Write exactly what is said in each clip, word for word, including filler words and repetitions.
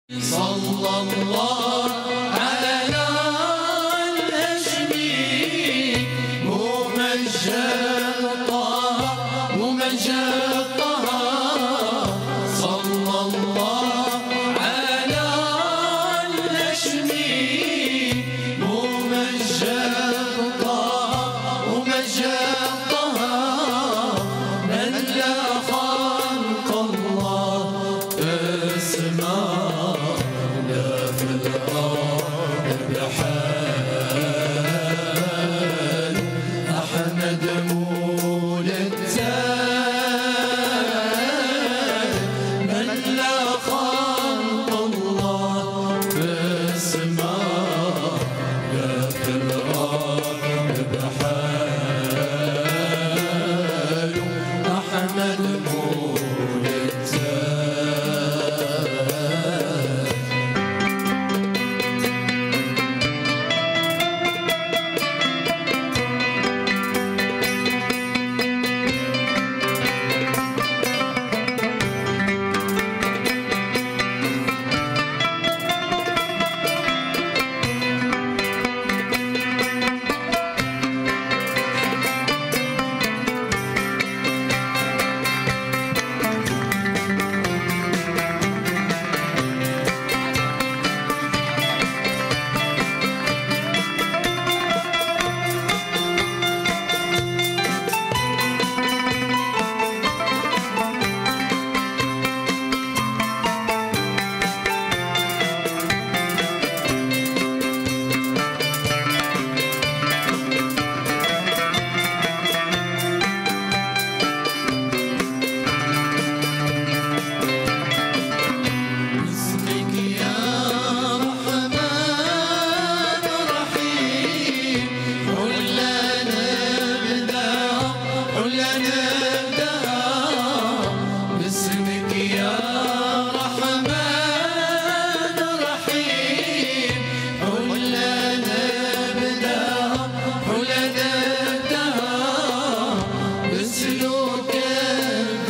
صلى الله على الهاشمي ممجد طه ممجد طه صلى الله على الهاشمي ممجد طه ممجد طه من لا خلق الله اسمه أحمد مولد من لا خلق الله باسمه يا في الأرض بحاله أحمد مولد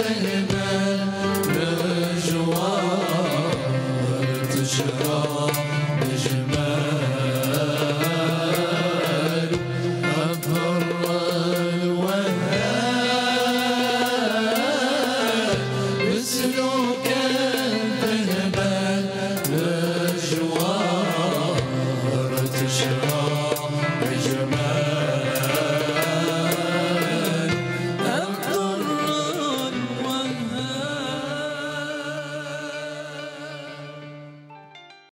Oh